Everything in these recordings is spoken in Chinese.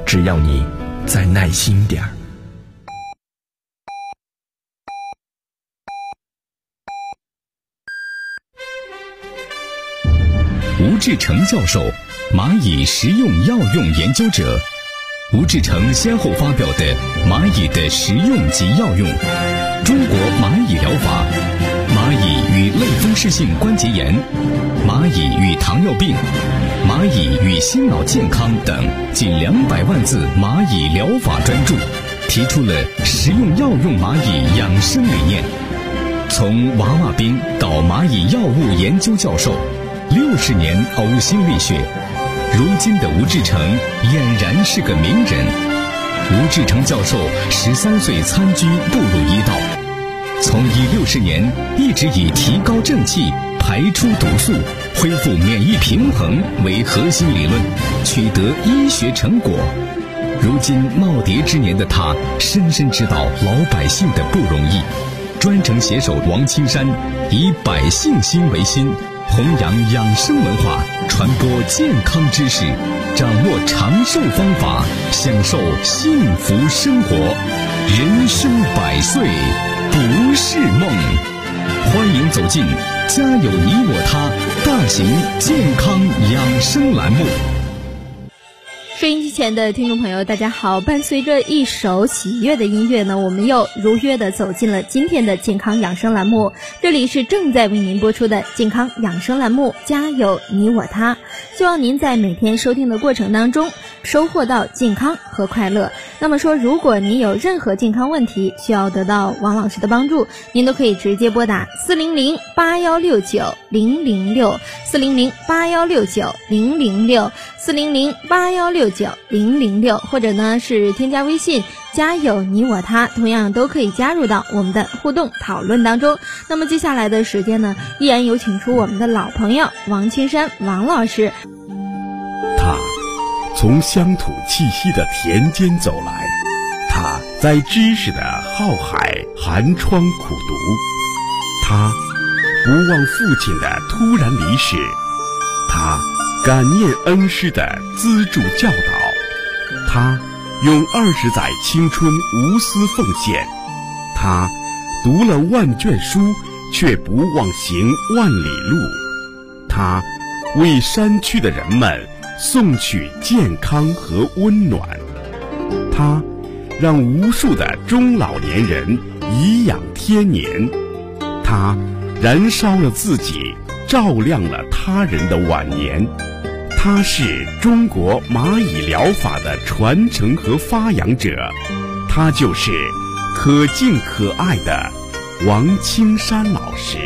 只要你再耐心点儿。 吴志成教授，蚂蚁食用药用研究者。吴志成先后发表的《蚂蚁的食用及药用》、《中国蚂蚁疗法》、《蚂蚁与类风湿性关节炎》、《蚂蚁与糖尿病》、《蚂蚁与心脑健康》等近200万字蚂蚁疗法专著，提出了食用药用蚂蚁养生理念。从娃娃兵到蚂蚁药物研究教授，60年呕心沥血，如今的吴志成俨然是个名人。吴志成教授13岁参军步入医道，从医60年一直以提高正气、排出毒素、恢复免疫平衡为核心理论，取得医学成果。如今耄耋之年的他，深深知道老百姓的不容易，专程携手王青山，以百姓心为心，弘扬养生文化，传播健康知识，掌握长寿方法，享受幸福生活。人生100岁不是梦。欢迎走进家有你我他大型健康养生栏目。 收音机前的听众朋友大家好，伴随着一首喜悦的音乐呢，我们又如约的走进了今天的健康养生栏目。这里是正在为您播出的健康养生栏目，家有你我他。希望您在每天收听的过程当中收获到健康和快乐。那么说，如果你有任何健康问题需要得到王老师的帮助，您都可以直接拨打400-8169-006 400-8169-006 400-8169-006，或者呢是添加微信家有你我他，同样都可以加入到我们的互动讨论当中。那么接下来的时间呢，依然有请出我们的老朋友王青山王老师。 他从乡土气息的田间走来，他在知识的浩海寒窗苦读，他不忘父亲的突然离世，他感念恩师的资助教导，他用20载青春无私奉献，他读了万卷书却不忘行万里路，他为山区的人们送去健康和温暖，他让无数的中老年人颐养天年，他燃烧了自己，照亮了他人的晚年。他是中国蚂蚁疗法的传承和发扬者，他就是可敬可爱的王青山老师。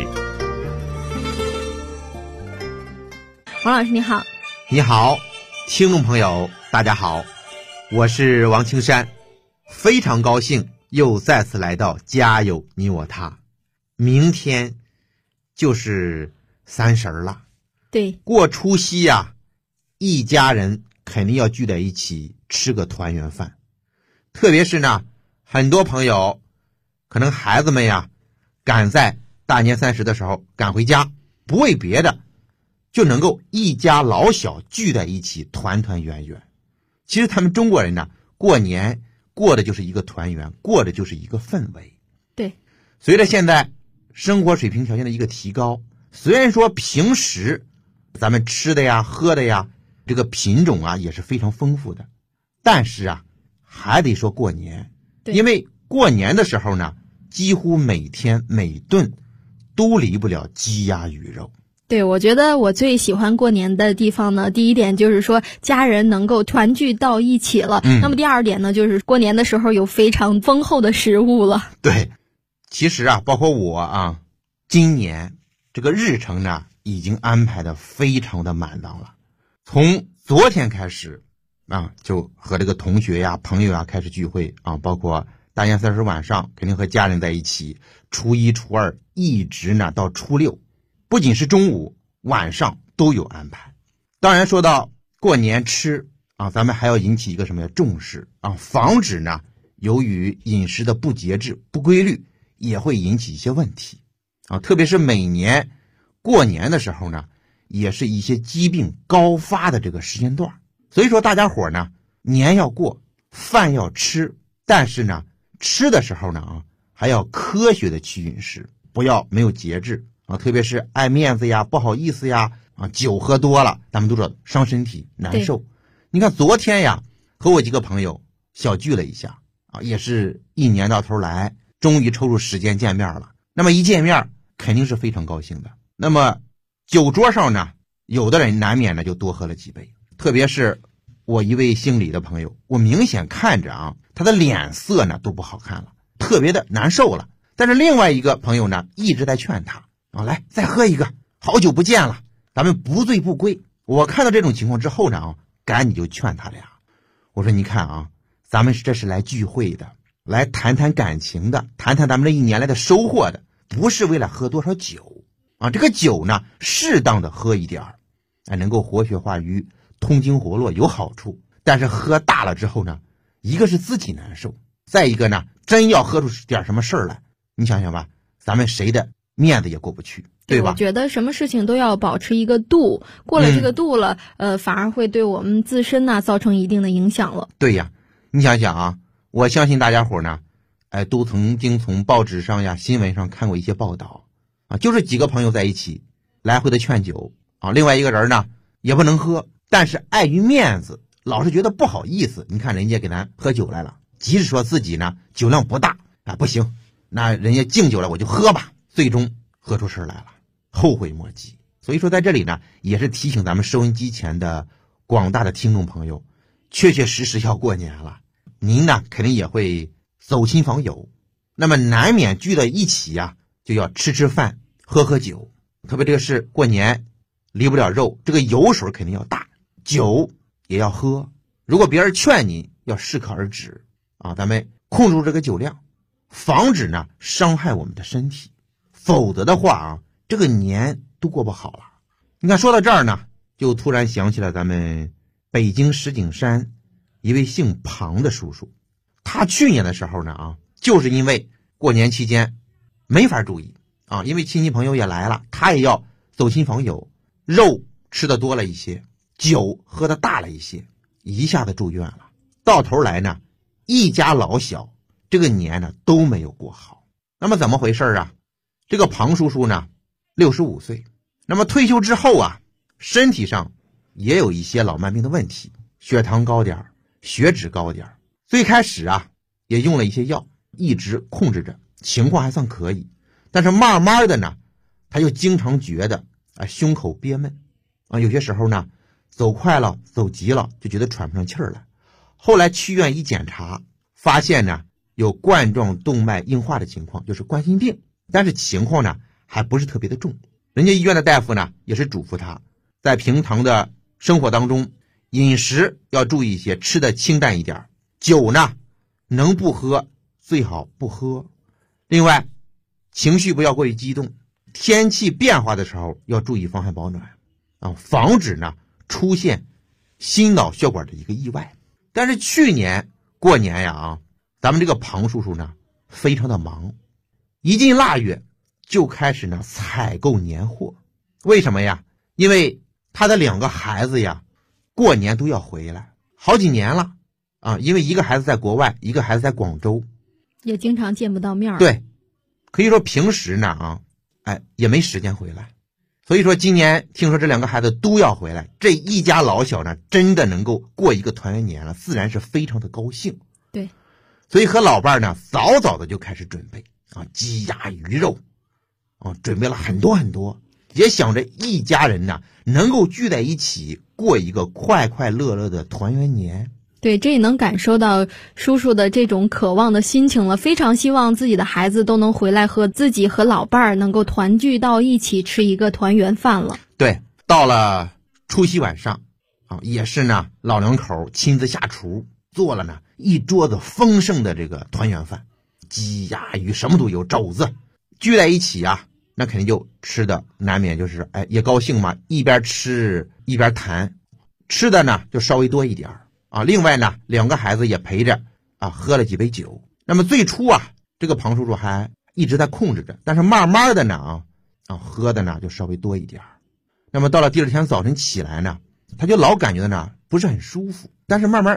王老师你好。 你好，听众朋友大家好，我是王青山，非常高兴又再次来到家有你我他。明天就是30了， 对， 过除夕呀，一家人肯定要聚在一起吃个团圆饭。特别是呢，很多朋友可能孩子们呀赶在大年30的时候赶回家，不为别的，就能够一家老小聚在一起团团圆圆。其实他们中国人呢，过年过的就是一个团圆，过的就是一个氛围。 对， 随着现在生活水平条件的一个提高，虽然说平时咱们吃的呀喝的呀这个品种啊也是非常丰富的，但是啊还得说过年，因为过年的时候呢，几乎每天每顿都离不了鸡鸭鱼肉。 对，我觉得我最喜欢过年的地方呢，第一点就是说家人能够团聚到一起了，那么第二点呢，就是过年的时候有非常丰厚的食物了。 对，其实啊包括我啊，今年这个日程呢已经安排的非常的满当了。从昨天开始啊，就和这个同学呀朋友啊开始聚会啊，包括大年30晚上肯定和家人在一起，初1初2一直呢到初6，不仅是中午晚上都有安排。当然说到过年吃啊，咱们还要引起一个什么重视啊，防止呢由于饮食的不节制不规律也会引起一些问题啊。特别是每年过年的时候呢，也是一些疾病高发的这个时间段，所以说大家伙呢年要过，饭要吃，但是呢，吃的时候呢还要科学的去饮食，不要没有节制啊，特别是爱面子呀、不好意思呀酒喝多了，咱们都知道伤身体难受。你看昨天呀，和我几个朋友小聚了一下也是一年到头来终于抽出时间见面了。那么一见面肯定是非常高兴的。那么酒桌上呢，有的人难免呢就多喝了几杯，特别是我一位姓李的朋友，我明显看着他的脸色呢都不好看了，特别的难受了。但是另外一个朋友呢一直在劝他来再喝一个，好久不见了，咱们不醉不归。我看到这种情况之后呢赶紧就劝他俩，我说你看咱们这是来聚会的，来谈谈感情的，谈谈咱们这一年来的收获的，不是为了喝多少酒这个酒呢适当的喝一点能够活血化瘀，通经活络，有好处。但是喝大了之后呢，一个是自己难受，再一个呢真要喝出点什么事儿来，你想想吧，咱们谁的面子也过不去，对吧？ 我觉得什么事情都要保持一个度，过了这个度了反而会对我们自身造成一定的影响了。 对呀，你想想我相信大家伙呢都曾经从报纸上呀、新闻上看过一些报道就是几个朋友在一起来回的劝酒另外一个人呢也不能喝，但是碍于面子老是觉得不好意思，你看人家给咱喝酒来了，即使说自己呢酒量不大不行，那人家敬酒了我就喝吧，最终喝出事来了，后悔莫及。所以说在这里呢也是提醒咱们收音机前的广大的听众朋友，确确实实要过年了，您呢肯定也会走亲访友，那么难免聚在一起就要吃饭喝酒，特别这个是过年离不了肉，这个油水肯定要大，酒也要喝。如果别人劝你要适可而止咱们控制住这个酒量，防止呢伤害我们的身体，否则的话这个年都过不好了。你看说到这儿呢，就突然想起了咱们北京石景山一位姓庞的叔叔，他去年的时候呢就是因为过年期间没法注意因为亲戚朋友也来了，他也要走亲访友，肉吃的多了一些，酒喝的大了一些，一下子住院了。到头来呢，一家老小这个年呢都没有过好。那么怎么回事这个庞叔叔呢65岁，那么退休之后身体上也有一些老慢病的问题，血糖高点，血脂高点，最开始也用了一些药一直控制着，情况还算可以。但是慢慢的呢，他就经常觉得胸口憋闷有些时候呢走快了走急了就觉得喘不上气儿来。后来去院一检查，发现呢有冠状动脉硬化的情况，就是冠心病，但是情况呢还不是特别的重。人家医院的大夫呢也是嘱咐他在平常的生活当中饮食要注意一些，吃的清淡一点，酒呢能不喝最好不喝。另外情绪不要过于激动，天气变化的时候要注意防寒保暖防止呢出现心脑血管的一个意外。但是去年过年咱们这个庞叔叔呢非常的忙，一进腊月就开始呢采购年货。为什么呀？因为他的2个孩子过年都要回来，好几年了因为一个孩子在国外，一个孩子在广州， 也经常见不到面。 对，可以说平时呢也没时间回来。所以说今年听说这2个孩子都要回来，这一家老小呢真的能够过一个团圆年了，自然是非常的高兴。 对， 所以和老伴呢早早的就开始准备鸡鸭鱼肉准备了很多很多，也想着一家人呢能够聚在一起过一个快快乐乐的团圆年。 对，这也能感受到叔叔的这种渴望的心情了，非常希望自己的孩子都能回来和自己和老伴儿能够团聚到一起吃一个团圆饭了。 对，到了除夕晚上也是呢老两口亲自下厨做了呢一桌子丰盛的这个团圆饭，鸡鸭鱼什么都有，肘子聚在一起那肯定就吃的难免就是也高兴嘛，一边吃一边谈，吃的呢就稍微多一点另外呢2个孩子也陪着喝了几杯酒。那么最初这个庞叔叔还一直在控制着，但是慢慢的呢喝的呢就稍微多一点。那么到了第2天早晨起来呢，他就老感觉呢不是很舒服，但是慢慢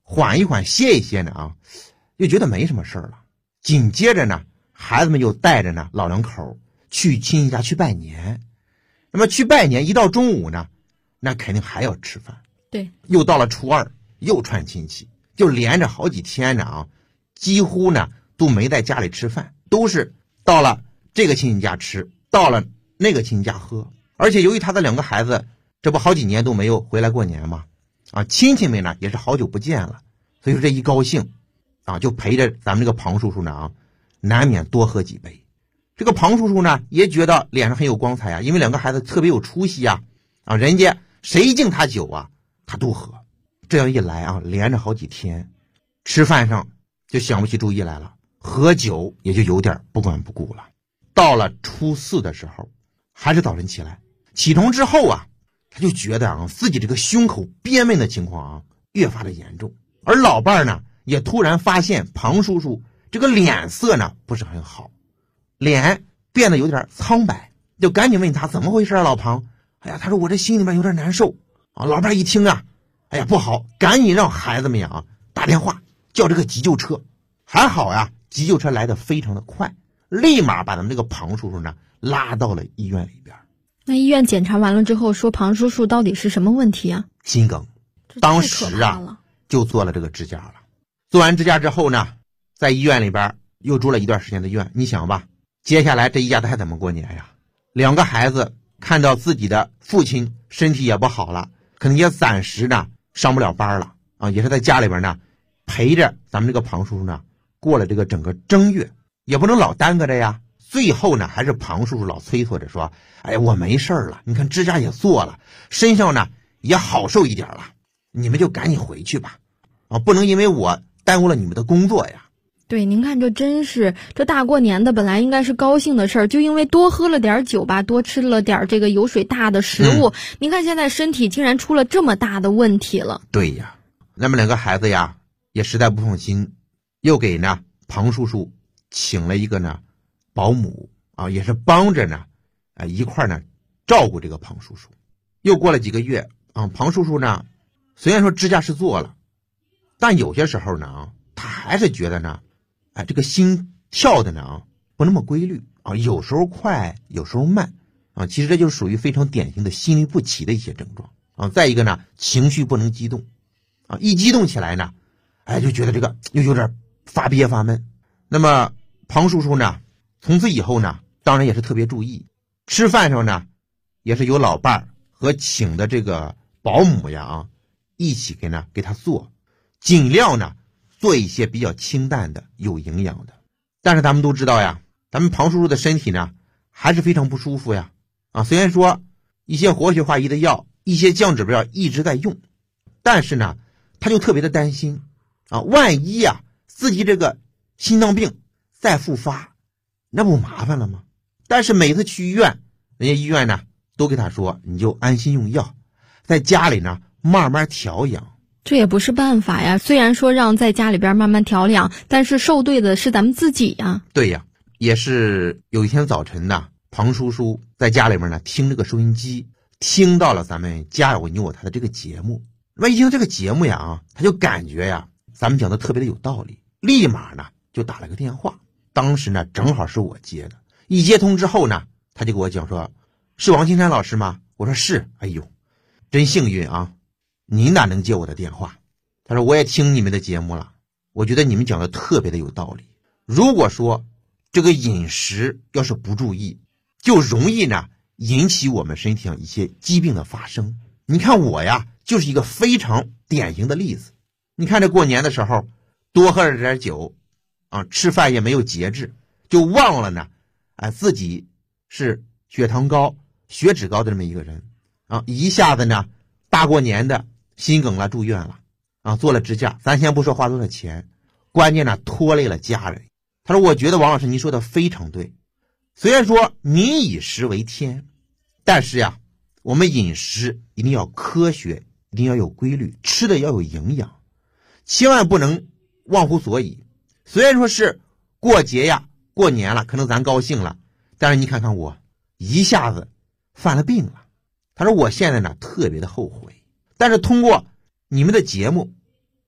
缓一缓歇一歇呢啊，又觉得没什么事儿了。紧接着呢，孩子们又带着呢老两口去亲戚家去拜年。那么去拜年一到中午呢，那肯定还要吃饭。 对， 又到了初二又串亲戚，就连着好几天呢啊，几乎呢都没在家里吃饭，都是到了这个亲戚家吃，到了那个亲戚家喝。而且由于他的两个孩子这不好几年都没有回来过年嘛，啊，亲戚们呢也是好久不见了，所以说这一高兴啊，就陪着咱们这个庞叔叔呢啊，难免多喝几杯。这个庞叔叔呢也觉得脸上很有光彩啊，因为两个孩子特别有出息啊，人家谁敬他酒啊他都喝。这样一来啊，连着好几天，吃饭上就想不起主意来了，喝酒也就有点不管不顾了。到了初4的时候，还是早晨起来，起床之后啊，他就觉得啊自己这个胸口憋闷的情况啊越发的严重。而老伴儿呢也突然发现庞叔叔这个脸色呢不是很好，脸变得有点苍白，就赶紧问他怎么回事啊老庞。哎呀，他说我这心里面有点难受啊。老伴儿一听啊，哎呀不好，赶紧让孩子们呀打电话叫这个急救车。还好呀，急救车来得非常的快，立马把咱们这个庞叔叔呢拉到了医院里边。 那医院检查完了之后说庞叔叔到底是什么问题啊？ 心梗。当时啊就做了这个支架了。做完支架之后呢，在医院里边又住了一段时间的院。你想吧，接下来这一家子还怎么过年呀？两个孩子看到自己的父亲身体也不好了，可能也暂时呢上不了班了啊，也是在家里边呢陪着咱们这个庞叔叔呢过了这个整个正月，也不能老耽搁着呀。最后呢还是庞叔叔老催促着说，哎呀我没事了，你看支架也做了，身上呢也好受一点了，你们就赶紧回去吧啊，不能因为我耽误了你们的工作呀。 对，您看这真是，这大过年的本来应该是高兴的事儿，就因为多喝了点酒吧，多吃了点这个油水大的食物，您看现在身体竟然出了这么大的问题了。 对呀，那么两个孩子呀也实在不放心，又给呢庞叔叔请了一个呢保姆啊，也是帮着呢一块呢照顾这个庞叔叔。又过了几个月啊，庞叔叔呢虽然说支架是做了，但有些时候呢他还是觉得呢这个心跳的呢不那么规律啊，有时候快有时候慢啊，其实这就属于非常典型的心律不齐的一些症状啊。再一个呢情绪不能激动啊，一激动起来呢就觉得这个又有点发憋发闷。那么庞叔叔呢从此以后呢当然也是特别注意，吃饭上呢也是有老伴儿和请的这个保姆呀一起给他做，尽量呢做一些比较清淡的有营养的。但是咱们都知道呀，咱们庞叔叔的身体呢还是非常不舒服呀虽然说一些活血化瘀的药，一些降脂的药一直在用，但是呢他就特别的担心万一自己这个心脏病再复发，那不麻烦了吗？但是每次去医院，人家医院呢都给他说，你就安心用药，在家里呢慢慢调养。 这也不是办法呀，虽然说让在家里边慢慢调养，但是受罪的是咱们自己呀。 对呀，也是有一天早晨呢，庞叔叔在家里面呢听这个收音机，听到了咱们家有你我他的这个节目。那么一听这个节目呀他就感觉呀咱们讲的特别的有道理，立马呢就打了个电话。当时呢正好是我接的，一接通之后呢他就给我讲说，是王金山老师吗？我说是。哎呦真幸运啊，您哪能接我的电话？他说我也听你们的节目了，我觉得你们讲的特别的有道理。如果说这个饮食要是不注意，就容易呢引起我们身体上一些疾病的发生。你看我呀就是一个非常典型的例子。你看这过年的时候多喝了点酒吃饭也没有节制，就忘了呢自己是血糖高血脂高的这么一个人一下子呢大过年的心梗了，住院了做了支架，咱先不说花多少钱，关键呢拖累了家人。他说我觉得王老师您说的非常对，虽然说民以食为天，但是呀我们饮食一定要科学，一定要有规律，吃的要有营养，千万不能忘乎所以。虽然说是过节呀过年了，可能咱高兴了，但是你看看我一下子犯了病了。他说我现在呢特别的后悔，但是通过你们的节目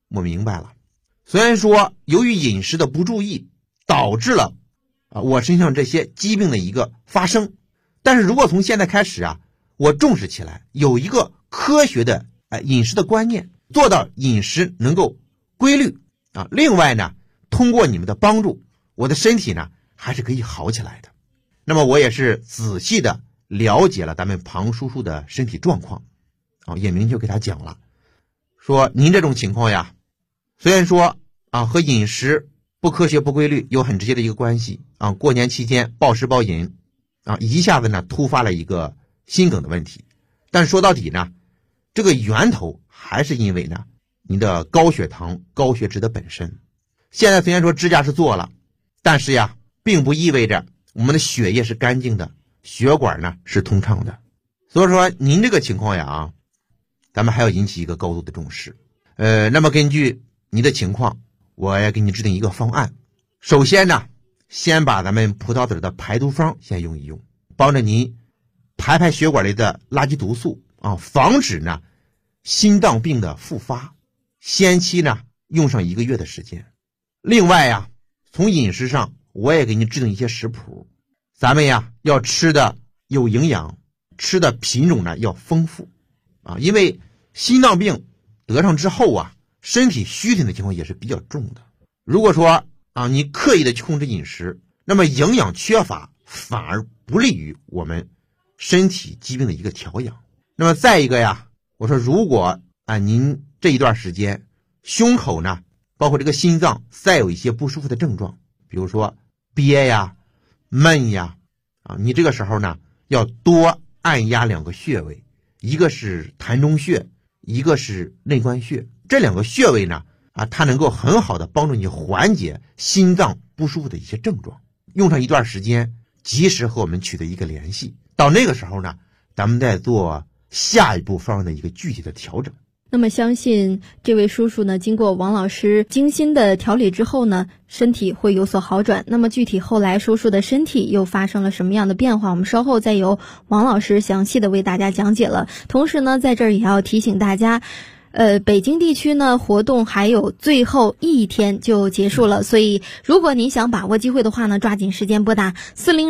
我明白了。虽然说由于饮食的不注意导致了我身上这些疾病的一个发生，但是如果从现在开始我重视起来，有一个科学的饮食的观念，做到饮食能够规律另外呢，通过你们的帮助，我的身体呢还是可以好起来的。那么我也是仔细的了解了咱们庞叔叔的身体状况也明确给他讲了，说您这种情况呀，虽然说和饮食不科学不规律有很直接的一个关系过年期间暴食暴饮一下子呢突发了一个心梗的问题，但是说到底呢，这个源头还是因为呢您的高血糖高血脂的本身。现在虽然说支架是做了，但是呀并不意味着我们的血液是干净的，血管呢是通畅的。所以说您这个情况呀咱们还要引起一个高度的重视。那么根据你的情况，我要给你制定一个方案。首先呢，先把咱们葡萄籽的排毒方先用一用，帮着您排排血管里的垃圾毒素防止呢心脏病的复发。先期呢用上1个月的时间。另外从饮食上我也给你制定一些食谱，咱们要吃的有营养，吃的品种呢要丰富因为心脏病得上之后身体虚损的情况也是比较重的。如果说你刻意的去控制饮食，那么营养缺乏反而不利于我们身体疾病的一个调养。那么再一个我说如果您这一段时间胸口呢包括这个心脏再有一些不舒服的症状，比如说憋闷你这个时候呢要多按压2个穴位，一个是膻中穴，一个是内关穴。这2个穴位呢它能够很好的帮助你缓解心脏不舒服的一些症状。用上一段时间，及时和我们取得一个联系，到那个时候呢咱们再做下一步方案的一个具体的调整。 那么相信这位叔叔呢，经过王老师精心的调理之后呢，身体会有所好转。那么具体后来叔叔的身体又发生了什么样的变化，我们稍后再由王老师详细的为大家讲解了。同时呢，在这儿也要提醒大家，北京地区呢活动还有最后1天就结束了，所以如果您想把握机会的话呢，抓紧时间拨打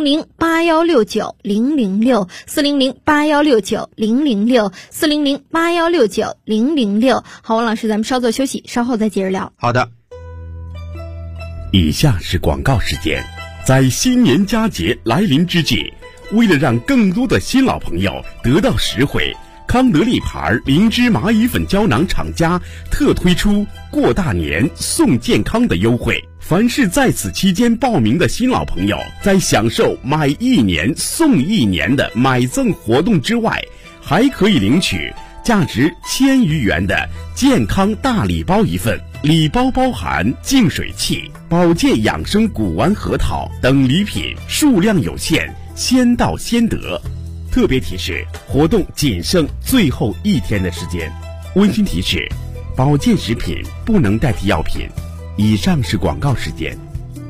400-8169-006 400-8169-006 400-8169-006。好，王老师，咱们稍作休息，稍后再接着聊。 好的。 以下是广告时间。在新年佳节来临之际，为了让更多的新老朋友得到实惠，康德利牌灵芝蚂蚁粉胶囊厂家特推出过大年送健康的优惠。凡是在此期间报名的新老朋友，在享受买1年送1年的买赠活动之外，还可以领取价值1000余元的健康大礼包一份。礼包包含净水器、保健养生古丸核桃等礼品，数量有限，先到先得。特别提示，活动仅剩最后1天的时间。温馨提示，保健食品不能代替药品。以上是广告时间。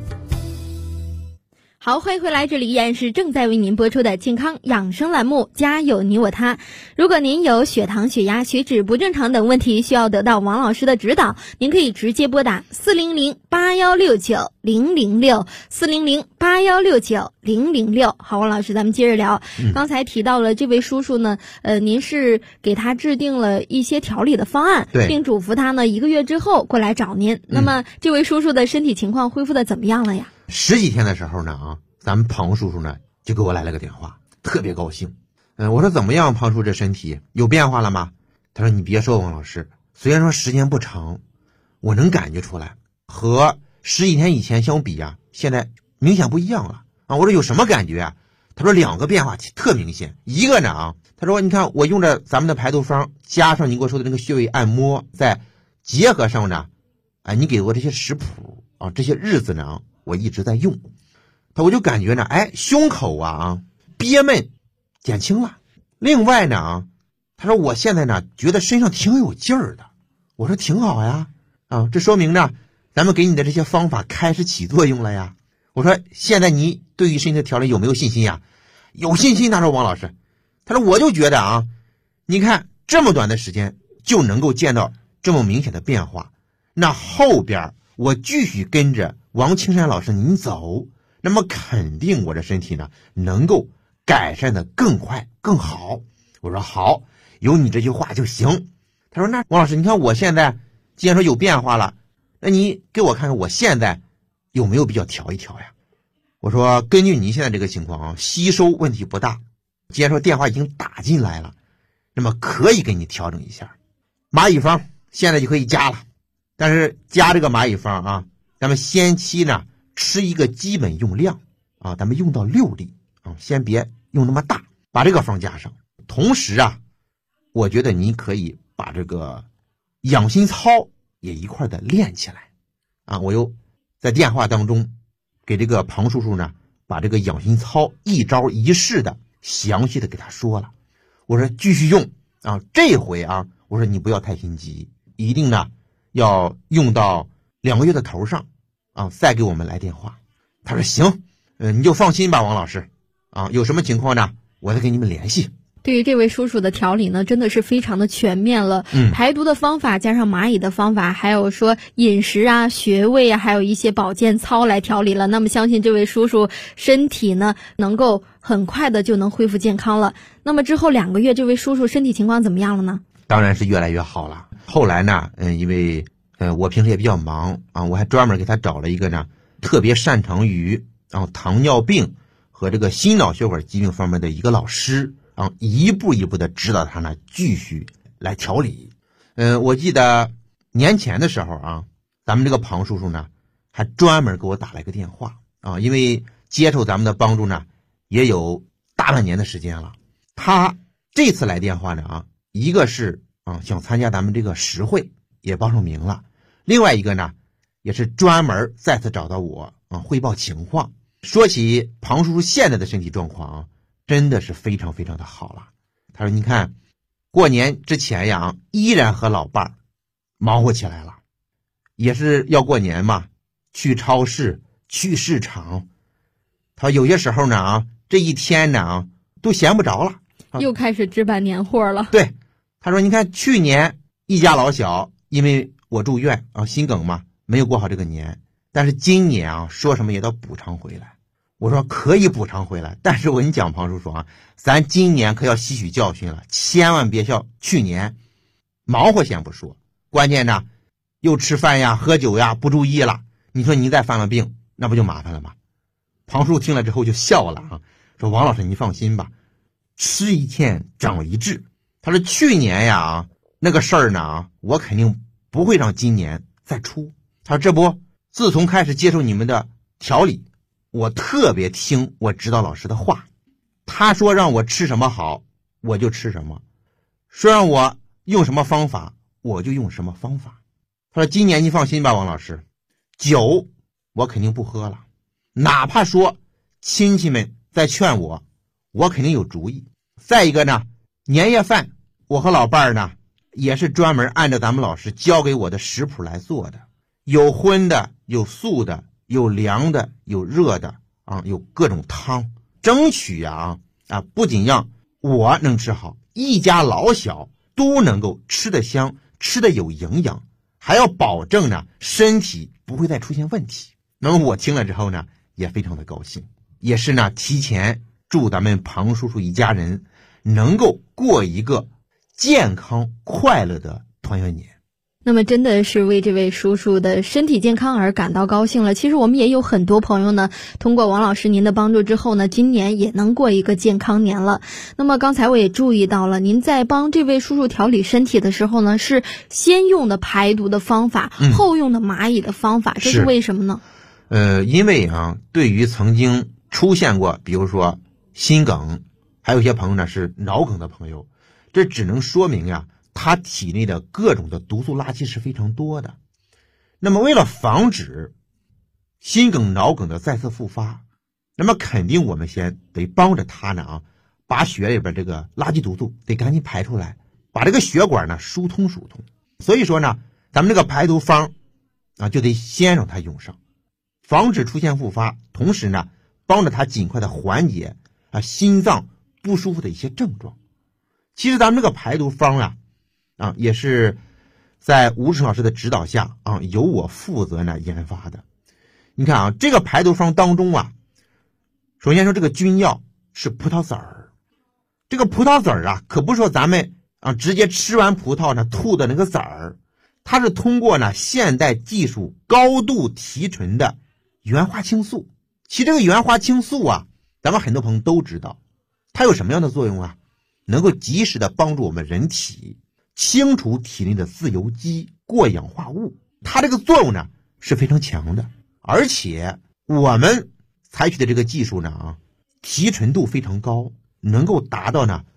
好，欢迎回来，这里依然是正在为您播出的健康养生栏目，家有你我他。如果您有血糖、血压、血脂不正常等问题，需要得到王老师的指导，您可以直接拨打400-8169-006 400-8169-006。好，王老师，咱们接着聊。刚才提到了这位叔叔呢，您是给他制定了一些调理的方案，并嘱咐他呢1个月之后过来找您。那么这位叔叔的身体情况恢复的怎么样了呀 ？10几天的时候呢咱们庞叔叔呢就给我来了个电话，特别高兴。我说怎么样，庞叔这身体有变化了吗？他说你别说王老师，虽然说时间不长，我能感觉出来，和10几天以前相比现在明显不一样了我说有什么感觉他说2个变化特明显。一个呢他说你看我用着咱们的排毒方，加上你给我说的那个穴位按摩，再结合上呢你给我这些食谱这些日子呢我一直在用，我就感觉呢胸口憋闷减轻了。另外呢他说我现在呢觉得身上挺有劲儿的。我说挺好呀这说明呢咱们给你的这些方法开始起作用了呀。我说现在你对于身体的调理有没有信心呀？有信心。他说王老师，他说我就觉得你看这么短的时间就能够见到这么明显的变化， 那后边我继续跟着王青山老师您走，那么肯定我的身体呢能够改善的更快更好。我说好，有你这句话就行。他说那王老师，你看我现在既然说有变化了，那你给我看看我现在有没有必要调一调呀？我说根据您现在这个情况啊，吸收问题不大，既然说电话已经打进来了，那么可以给你调整一下。蚂蚁方现在就可以加了，但是加这个蚂蚁方啊，咱们先期呢吃一个基本用量啊，咱们用到6粒啊，先别用那么大，把这个方加上。同时啊，我觉得您可以把这个养心操也一块的练起来啊。我又在电话当中给这个庞叔叔呢，把这个养心操一招一式的详细的给他说了。我说继续用啊，这回啊，我说你不要太心急，一定呢要用到2个月的头上啊，再给我们来电话。他说行，你就放心吧，王老师啊，有什么情况呢，我再跟你们联系。 对于这位叔叔的调理呢，真的是非常的全面了。排毒的方法加上蚂蚁的方法，还有说饮食啊、穴位啊，还有一些保健操来调理了。那么相信这位叔叔身体呢，能够很快的就能恢复健康了。那么之后2个月，这位叔叔身体情况怎么样了呢？ 当然是越来越好了。后来呢，因为我平时也比较忙啊，我还专门给他找了一个呢，特别擅长于糖尿病和这个心脑血管疾病方面的一个老师。一步一步的指导他呢，继续来调理。我记得年前的时候啊，咱们这个庞叔叔呢，还专门给我打了一个电话啊，因为接受咱们的帮助呢，也有大半年的时间了。他这次来电话呢啊，一个是想参加咱们这个实惠，也报上名了；另外一个呢，也是专门再次找到我汇报情况。说起庞叔叔现在的身体状况啊，真的是非常非常的好了。他说你看过年之前呀，依然和老伴儿忙活起来了，也是要过年嘛，去超市去市场。他有些时候呢这一天呢都闲不着了， 又开始置办年货了。 对，他说你看去年一家老小因为我住院心梗嘛，没有过好这个年，但是今年说什么也都补偿回来。我说可以补偿回来，但是我跟你讲庞叔叔咱今年可要吸取教训了，千万别像去年忙活先不说，关键呢又吃饭呀喝酒呀不注意了，你说你再犯了病那不就麻烦了吗？庞叔听了之后就笑了说王老师你放心吧，吃一堑长一智。他说去年呀那个事儿呢我肯定不会让今年再出。他说这不自从开始接受你们的调理，我特别听我指导老师的话，他说让我吃什么好我就吃什么，说让我用什么方法我就用什么方法。他说今年你放心吧王老师，酒我肯定不喝了，哪怕说亲戚们在劝我，我肯定有主意。再一个呢，年夜饭我和老伴儿呢也是专门按照咱们老师教给我的食谱来做的，有荤的有素的有凉的有热的有各种汤，争取不仅让我能吃好，一家老小都能够吃得香吃得有营养，还要保证呢身体不会再出现问题。那么我听了之后呢也非常的高兴，也是呢提前祝咱们庞叔叔一家人能够过一个健康快乐的团圆年。 那么真的是为这位叔叔的身体健康而感到高兴了。其实我们也有很多朋友呢，通过王老师您的帮助之后呢，今年也能过一个健康年了。那么刚才我也注意到了，您在帮这位叔叔调理身体的时候呢，是先用的排毒的方法，后用的蚂蚁的方法，这是为什么呢？ 因为对于曾经出现过比如说心梗，还有一些朋友呢是脑梗的朋友，这只能说明他体内的各种的毒素垃圾是非常多的。那么为了防止心梗脑梗的再次复发，那么肯定我们先得帮着他呢把血里边这个垃圾毒素得赶紧排出来，把这个血管呢疏通疏通。所以说呢咱们这个排毒方就得先让他用上，防止出现复发，同时呢帮着他尽快的缓解心脏不舒服的一些症状。其实咱们这个排毒方也是在吴志成老师的指导下啊，由我负责呢研发的。你看啊，这个排毒方当中啊，首先说这个君药是葡萄籽儿，这个葡萄籽儿啊，可不是说咱们啊直接吃完葡萄呢吐的那个籽儿，它是通过呢现代技术高度提纯的原花青素。其实这个原花青素啊，咱们很多朋友都知道，它有什么样的作用啊？能够及时的帮助我们人体清除体内的自由基、过氧化物，它这个作用呢是非常强的。而且我们采取的这个技术呢啊，提纯度非常高，能够达到呢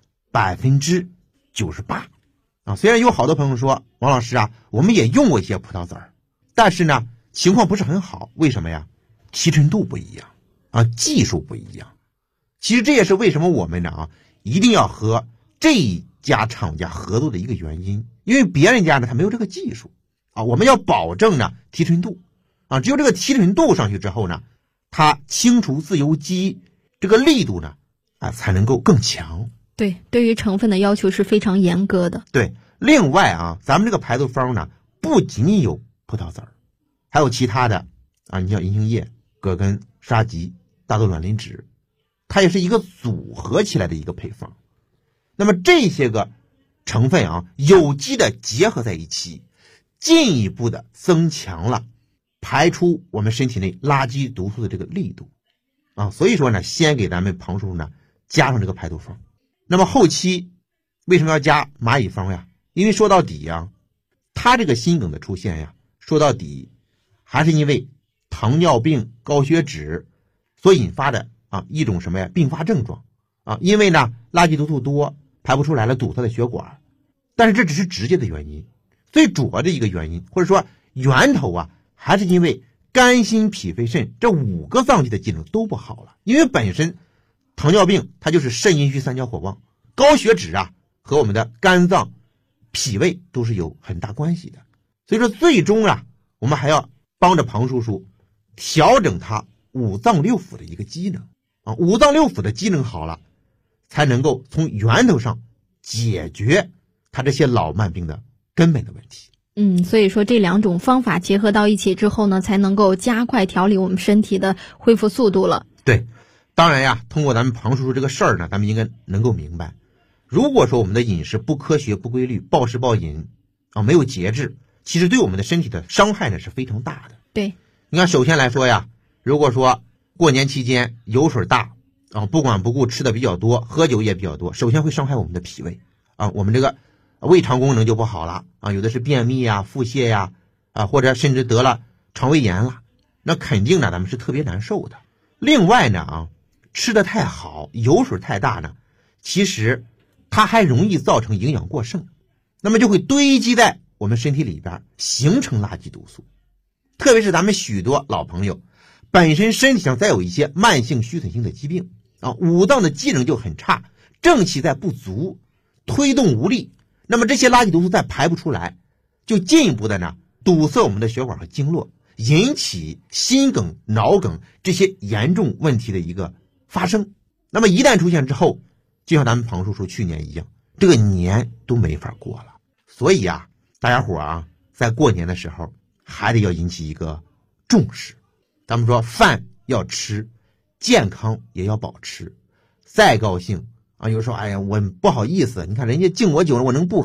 98%啊。虽然有好多朋友说王老师啊，我们也用过一些葡萄籽儿，但是呢情况不是很好。为什么呀？提纯度不一样啊，技术不一样。其实这也是为什么我们呢啊一定要和这一家厂家合作的一个原因，因为别人家呢他没有这个技术啊，我们要保证呢提纯度啊，只有这个提纯度上去之后呢，它清除自由基这个力度呢啊才能够更强。 对，对于成分的要求是非常严格的。 对，另外啊，咱们这个排毒方呢不仅仅有葡萄籽儿，还有其他的啊，你像银杏叶、葛根、沙棘、大豆卵磷脂，它也是一个组合起来的一个配方。那么这些个成分啊，有机的结合在一起，进一步的增强了排出我们身体内垃圾毒素的这个力度啊。所以说呢，先给咱们庞叔叔呢加上这个排毒方。那么后期为什么要加蚂蚁方呀？因为说到底呀，它这个心梗的出现呀，说到底还是因为糖尿病、高血脂所引发的啊一种什么呀并发症状啊。因为呢垃圾毒素多排不出来了，堵塞了血管，但是这只是直接的原因，最主要的一个原因或者说源头啊，还是因为肝、心、脾、肺、肾这5个脏器的机能都不好了。因为本身糖尿病它就是肾阴虚三焦火旺，高血脂啊和我们的肝脏、脾胃都是有很大关系的。所以说最终啊，我们还要帮着庞叔叔调整他5脏6腑的一个机能啊，5脏6腑的机能好了，才能够从源头上解决他这些老慢病的根本的问题。 所以说这2种方法结合到一起之后呢，才能够加快调理我们身体的恢复速度了。 对，当然呀，通过咱们庞叔叔这个事儿呢，咱们应该能够明白，如果说我们的饮食不科学、不规律、暴食暴饮啊，没有节制，其实对我们的身体的伤害呢是非常大的。 对， 你看，首先来说呀，如果说过年期间油水大啊，不管不顾吃的比较多，喝酒也比较多，首先会伤害我们的脾胃啊，我们这个胃肠功能就不好了啊，有的是便秘呀、腹泻呀啊，或者甚至得了肠胃炎了，那肯定呢咱们是特别难受的。另外呢啊，吃的太好，油水太大呢，其实它还容易造成营养过剩，那么就会堆积在我们身体里边，形成垃圾毒素。特别是咱们许多老朋友本身身体上再有一些慢性虚损性的疾病啊，5脏的机能就很差，正气在不足，推动无力，那么这些垃圾毒素再排不出来，就进一步的呢堵塞我们的血管和经络，引起心梗、脑梗这些严重问题的一个发生。那么一旦出现之后，就像咱们庞叔叔去年一样，这个年都没法过了。所以啊，大家伙啊，在过年的时候还得要引起一个重视。咱们说饭要吃，健康也要保持。再高兴啊，有时候哎呀我不好意思，你看人家敬我酒，我能不